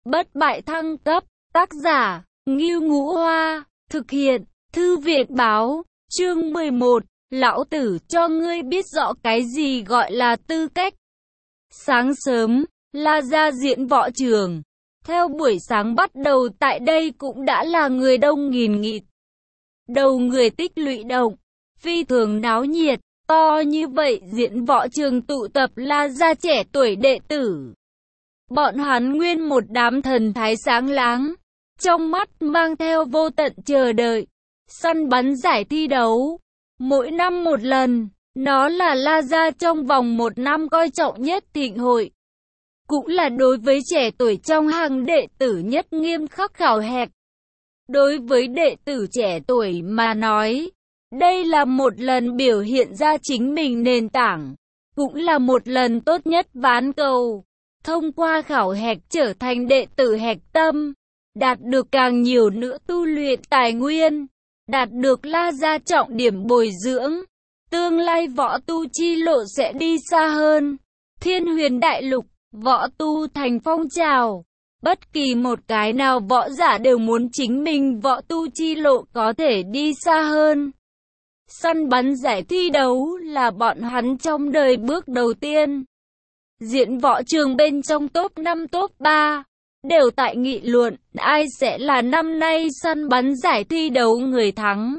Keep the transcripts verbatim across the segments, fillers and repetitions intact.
Bất bại thăng cấp, tác giả, Ngưu Ngũ Hoa, thực hiện, Thư viện báo, chương mười một, lão tử cho ngươi biết rõ cái gì gọi là tư cách. Sáng sớm, La ra diễn võ trường. Theo buổi sáng bắt đầu tại đây cũng đã là người đông nghìn nghịt. Đầu người tích lũy động, phi thường náo nhiệt, to như vậy diễn võ trường tụ tập La ra trẻ tuổi đệ tử. Bọn hắn nguyên một đám thần thái sáng láng, trong mắt mang theo vô tận chờ đợi, săn bắn giải thi đấu. Mỗi năm một lần, nó là La ra trong vòng một năm coi trọng nhất thịnh hội. Cũng là đối với trẻ tuổi trong hàng đệ tử nhất nghiêm khắc khảo hạch. Đối với đệ tử trẻ tuổi mà nói, đây là một lần biểu hiện ra chính mình nền tảng, cũng là một lần tốt nhất ván cầu. Thông qua khảo hạch trở thành đệ tử hạch tâm, đạt được càng nhiều nữa tu luyện tài nguyên, đạt được La ra trọng điểm bồi dưỡng, tương lai võ tu chi lộ sẽ đi xa hơn. Thiên Huyền Đại Lục, võ tu thành phong trào, bất kỳ một cái nào võ giả đều muốn chính mình võ tu chi lộ có thể đi xa hơn. Săn bắn giải thi đấu là bọn hắn trong đời bước đầu tiên. Diễn võ trường bên trong top năm top ba, đều tại nghị luận ai sẽ là năm nay săn bắn giải thi đấu người thắng.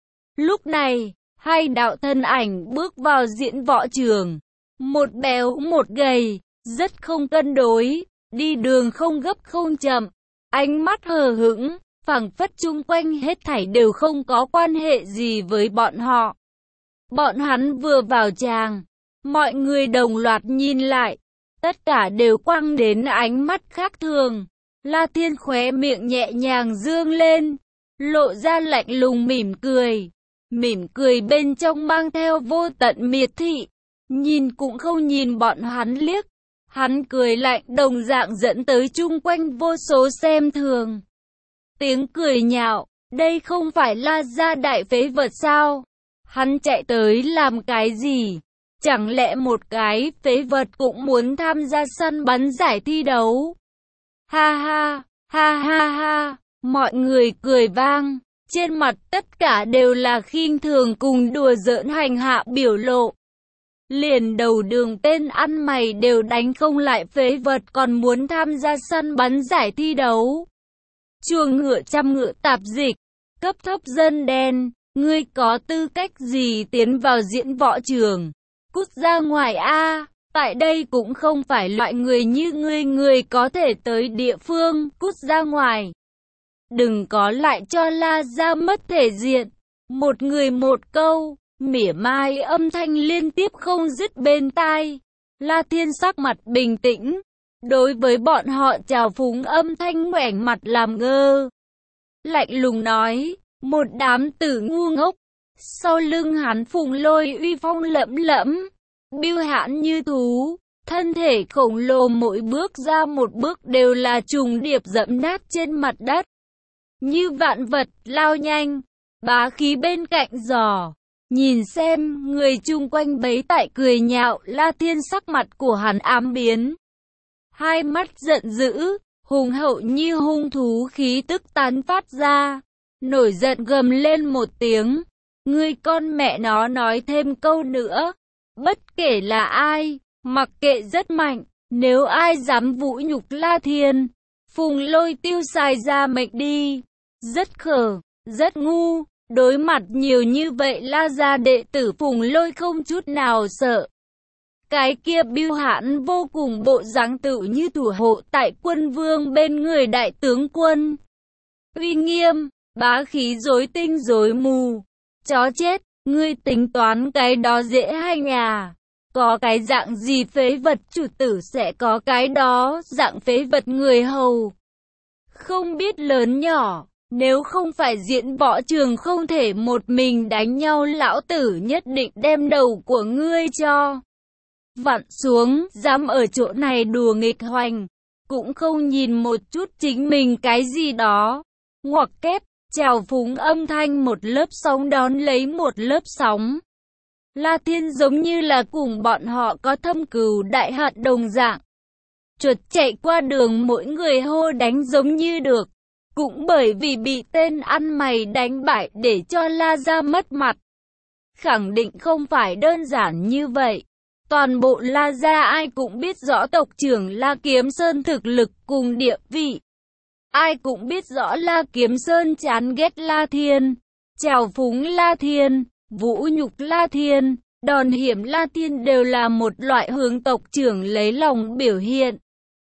Lúc này, hai đạo thân ảnh bước vào diễn võ trường. Một béo một gầy, rất không cân đối, đi đường không gấp không chậm, ánh mắt hờ hững, phảng phất chung quanh hết thảy đều không có quan hệ gì với bọn họ. Bọn hắn vừa vào tràng, mọi người đồng loạt nhìn lại, tất cả đều quăng đến ánh mắt khác thường. La Thiên khóe miệng nhẹ nhàng dương lên, lộ ra lạnh lùng mỉm cười. Mỉm cười bên trong mang theo vô tận miệt thị, nhìn cũng không nhìn bọn hắn liếc. Hắn cười lạnh đồng dạng dẫn tới chung quanh vô số xem thường. Tiếng cười nhạo, đây không phải La ra đại phế vật sao? Hắn chạy tới làm cái gì? Chẳng lẽ một cái phế vật cũng muốn tham gia săn bắn giải thi đấu? Ha ha, ha ha ha, mọi người cười vang, trên mặt tất cả đều là khinh thường cùng đùa giỡn hành hạ biểu lộ. Liền đầu đường tên ăn mày đều đánh không lại phế vật còn muốn tham gia săn bắn giải thi đấu. Chuồng ngựa trăm ngựa tạp dịch, cấp thấp dân đen, ngươi có tư cách gì tiến vào diễn võ trường? Cút ra ngoài a, tại đây cũng không phải loại người như ngươi người có thể tới địa phương, cút ra ngoài. Đừng có lại cho La ra mất thể diện. Một người một câu, mỉa mai âm thanh liên tiếp không dứt bên tai. La Thiên sắc mặt bình tĩnh, đối với bọn họ chào phúng âm thanh ngoảnh mặt làm ngơ. Lạnh lùng nói, một đám tử ngu ngốc. Sau lưng hắn Phùng Lôi uy phong lẫm lẫm, bưu hãn như thú, thân thể khổng lồ mỗi bước ra một bước đều là trùng điệp dẫm nát trên mặt đất. Như vạn vật lao nhanh, bá khí bên cạnh giò. Nhìn xem, người chung quanh bấy tại cười nhạo, La Thiên sắc mặt của hắn ám biến. Hai mắt giận dữ, hùng hậu như hung thú khí tức tán phát ra. Nổi giận gầm lên một tiếng. Ngươi con mẹ nó nói thêm câu nữa. Bất kể là ai, mặc kệ rất mạnh, nếu ai dám vũ nhục La Thiên, Phùng Lôi tiêu xài ra mệnh đi. Rất khờ, rất ngu. Đối mặt nhiều như vậy La ra đệ tử Phùng Lôi không chút nào sợ. Cái kia bưu hãn vô cùng bộ dáng tự như thủ hộ tại quân vương bên người đại tướng quân. Uy nghiêm, bá khí rối tinh rối mù. Chó chết, ngươi tính toán cái đó dễ hay à? Có cái dạng gì phế vật chủ tử sẽ có cái đó dạng phế vật người hầu. Không biết lớn nhỏ. Nếu không phải diễn võ trường không thể một mình đánh nhau, lão tử nhất định đem đầu của ngươi cho vặn xuống, dám ở chỗ này đùa nghịch hoành, cũng không nhìn một chút chính mình cái gì đó. Ngoặc kép, trào phúng âm thanh một lớp sóng đón lấy một lớp sóng. La Thiên giống như là cùng bọn họ có thâm cừu đại hận đồng dạng. Chuột chạy qua đường mỗi người hô đánh giống như được. Cũng bởi vì bị tên ăn mày đánh bại để cho La Gia mất mặt. Khẳng định không phải đơn giản như vậy. Toàn bộ La Gia ai cũng biết rõ tộc trưởng La Kiếm Sơn thực lực cùng địa vị. Ai cũng biết rõ La Kiếm Sơn chán ghét La Thiên, trào phúng La Thiên, vũ nhục La Thiên, đòn hiểm La Thiên đều là một loại hướng tộc trưởng lấy lòng biểu hiện.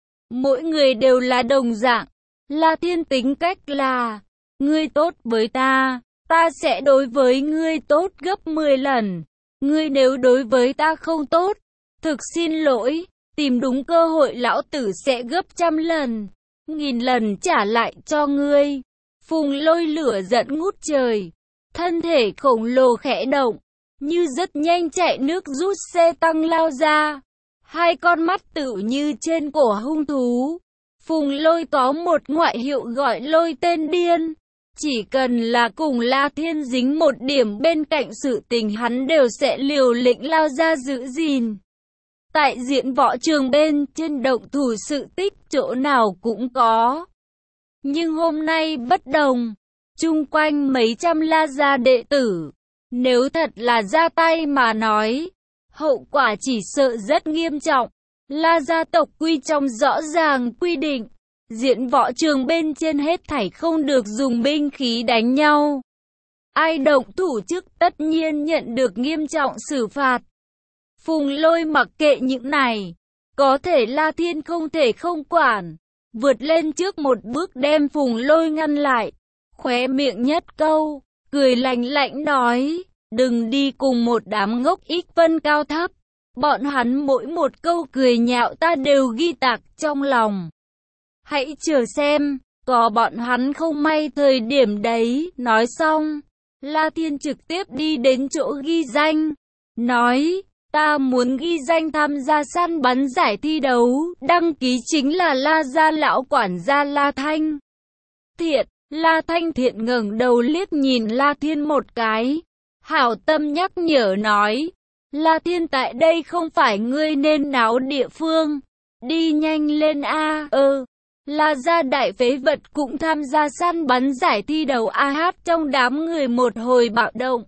Mỗi người đều là đồng dạng. La Thiên tính cách là, ngươi tốt với ta, ta sẽ đối với ngươi tốt gấp mười lần. Ngươi nếu đối với ta không tốt, thực xin lỗi, tìm đúng cơ hội lão tử sẽ gấp trăm lần, nghìn lần trả lại cho ngươi. Phùng Lôi lửa giận ngút trời, thân thể khổng lồ khẽ động, như rất nhanh chạy nước rút xe tăng lao ra. Hai con mắt tự như trên cổ hung thú. Phùng Lôi có một ngoại hiệu gọi Lôi tên điên. Chỉ cần là cùng La Thiên dính một điểm bên cạnh sự tình hắn đều sẽ liều lĩnh lao ra giữ gìn. Tại diễn võ trường bên trên động thủ sự tích chỗ nào cũng có. Nhưng hôm nay bất đồng. Chung quanh mấy trăm La Gia đệ tử. Nếu thật là ra tay mà nói, hậu quả chỉ sợ rất nghiêm trọng. La Gia tộc quy trong rõ ràng quy định. Diễn võ trường bên trên hết thảy không được dùng binh khí đánh nhau. Ai động thủ trước tất nhiên nhận được nghiêm trọng xử phạt. Phùng Lôi mặc kệ những này. Có thể La Thiên không thể không quản. Vượt lên trước một bước đem Phùng Lôi ngăn lại. Khóe miệng nhất câu, cười lạnh lạnh nói. Đừng đi cùng một đám ngốc ích phân cao thấp. Bọn hắn mỗi một câu cười nhạo ta đều ghi tạc trong lòng. Hãy chờ xem, có bọn hắn không may thời điểm đấy. Nói xong, La Thiên trực tiếp đi đến chỗ ghi danh. Nói, ta muốn ghi danh tham gia săn bắn giải thi đấu. Đăng ký chính là La Gia lão quản gia La Thanh Thiện. La Thanh Thiện ngẩng đầu liếc nhìn La Thiên một cái. Hảo tâm nhắc nhở nói, La Thiên tại đây không phải ngươi nên náo địa phương. Đi nhanh lên a. Ơ. La Gia đại phế vật cũng tham gia săn bắn giải thi đấu a hát trong đám người một hồi bạo động.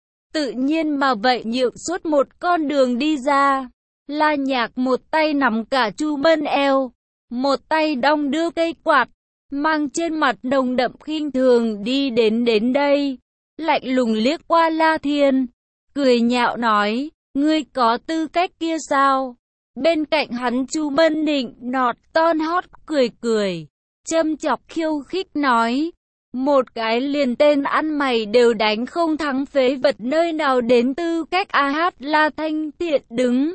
Tự nhiên mà vậy nhượng suốt một con đường đi ra. La Nhạc một tay nắm cả Chu Mân eo, một tay đong đưa cây quạt, mang trên mặt nồng đậm khinh thường đi đến đến đây. Lạnh lùng liếc qua La Thiên, cười nhạo nói, ngươi có tư cách kia sao? Bên cạnh hắn Chu Mân Nịnh nọt ton hót cười cười, châm chọc khiêu khích nói, một cái liền tên ăn mày đều đánh không thắng phế vật nơi nào đến tư cách a hát. La Thanh Thiện đứng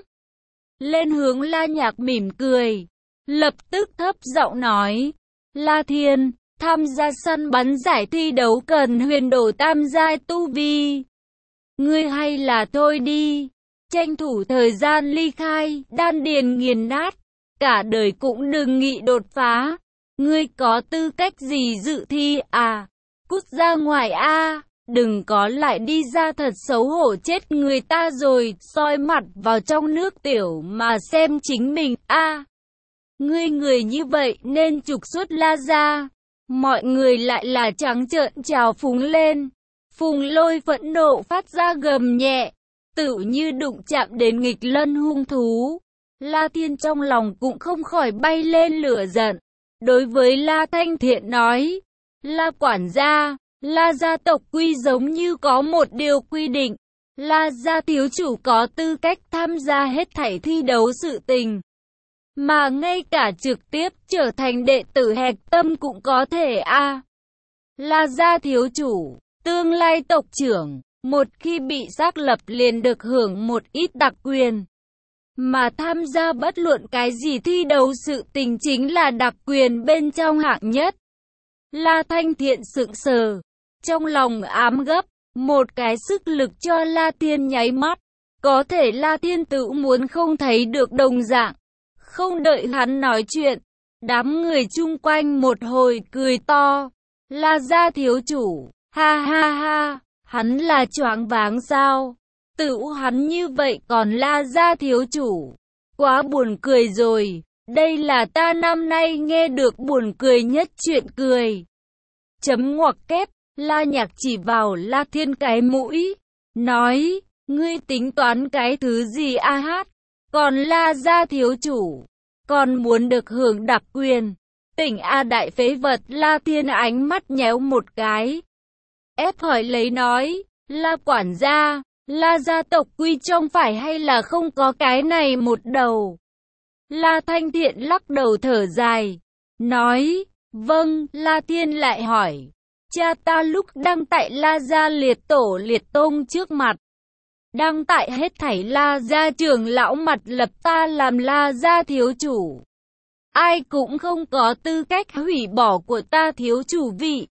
lên hướng La Nhạc mỉm cười, lập tức thấp giọng nói, La Thiên, tham gia săn bắn giải thi đấu cần huyền đổ tam giai tu vi. Ngươi hay là thôi đi. Tranh thủ thời gian ly khai, đan điền nghiền nát, cả đời cũng đừng nghĩ đột phá. Ngươi có tư cách gì dự thi à? Cút ra ngoài a, đừng có lại đi ra thật xấu hổ chết người ta rồi, soi mặt vào trong nước tiểu mà xem chính mình a. Ngươi người như vậy nên trục xuất La Gia. Mọi người lại là trắng trợn trào phúng lên. Phùng Lôi phẫn nộ phát ra gầm nhẹ, tự như đụng chạm đến nghịch lân hung thú. La Thiên trong lòng cũng không khỏi bay lên lửa giận. Đối với La Thanh Thiện nói, La quản gia, La gia tộc quy giống như có một điều quy định. La gia thiếu chủ có tư cách tham gia hết thảy thi đấu sự tình. Mà ngay cả trực tiếp trở thành đệ tử hạch tâm cũng có thể a. À. La gia thiếu chủ, tương lai tộc trưởng, một khi bị xác lập liền được hưởng một ít đặc quyền. Mà tham gia bất luận cái gì thi đấu sự tình chính là đặc quyền bên trong hạng nhất. La Thanh Thiện sững sờ, trong lòng ám gấp, một cái sức lực cho La Thiên nháy mắt. Có thể La Thiên tự muốn không thấy được đồng dạng. Không đợi hắn nói chuyện, đám người chung quanh một hồi cười to. La gia thiếu chủ, ha ha ha, hắn là choáng váng sao? Tự hắn như vậy còn La gia thiếu chủ, quá buồn cười rồi. Đây là ta năm nay nghe được buồn cười nhất chuyện cười. Chấm ngoặc kép, La Nhạc chỉ vào La Thiên cái mũi, nói, ngươi tính toán cái thứ gì a hát, còn La gia thiếu chủ, còn muốn được hưởng đặc quyền. Tỉnh A đại phế vật. La Thiên ánh mắt nhéo một cái, ép hỏi lấy nói, La quản gia, La gia tộc quy trong phải hay là không có cái này một đầu? La Thanh Thiện lắc đầu thở dài, nói, vâng. La Thiên lại hỏi, cha ta lúc đang tại La gia liệt tổ liệt tông trước mặt, đang tại hết thảy La gia trưởng lão mặt lập ta làm La gia thiếu chủ, ai cũng không có tư cách hủy bỏ của ta thiếu chủ vị.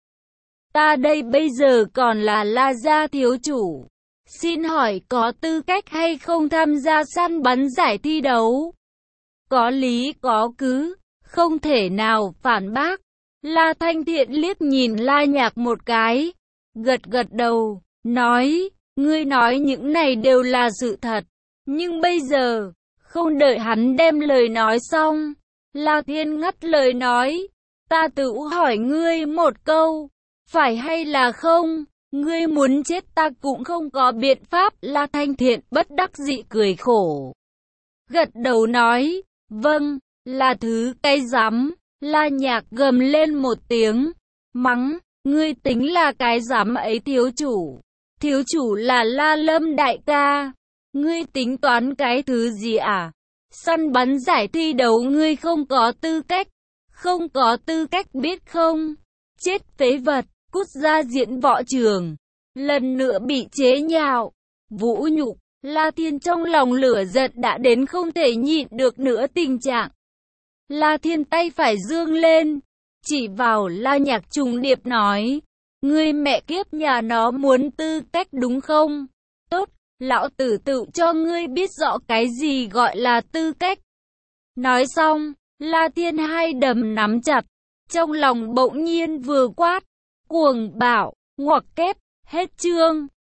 Ta đây bây giờ còn là La gia thiếu chủ, xin hỏi có tư cách hay không tham gia săn bắn giải thi đấu? Có lý có cứ, không thể nào phản bác. La Thanh Thiện liếc nhìn La Nhạc một cái, gật gật đầu, nói, ngươi nói những này đều là sự thật. Nhưng bây giờ, không đợi hắn đem lời nói xong, La Thiên ngắt lời nói, ta tự hỏi ngươi một câu, phải hay là không? Ngươi muốn chết ta cũng không có biện pháp. La Thanh Thiện bất đắc dĩ cười khổ, gật đầu nói, vâng. Là thứ cái rắm. La Nhạc gầm lên một tiếng, mắng, ngươi tính là cái rắm ấy thiếu chủ? Thiếu chủ là La Lâm đại ca, ngươi tính toán cái thứ gì à? Săn bắn giải thi đấu ngươi không có tư cách, không có tư cách biết không? Chết phế vật, cút ra diễn võ trường. Lần nữa bị chế nhạo, vũ nhục. La Thiên trong lòng lửa giận đã đến không thể nhịn được nữa tình trạng. La Thiên tay phải dương lên, chỉ vào La Nhạc trùng điệp nói, ngươi mẹ kiếp nhà nó muốn tư cách đúng không? Tốt, lão tử tự cho ngươi biết rõ cái gì gọi là tư cách. Nói xong, La Thiên hai đấm nắm chặt, trong lòng bỗng nhiên vừa quát, cuồng bạo, ngoặc kép, hết chương.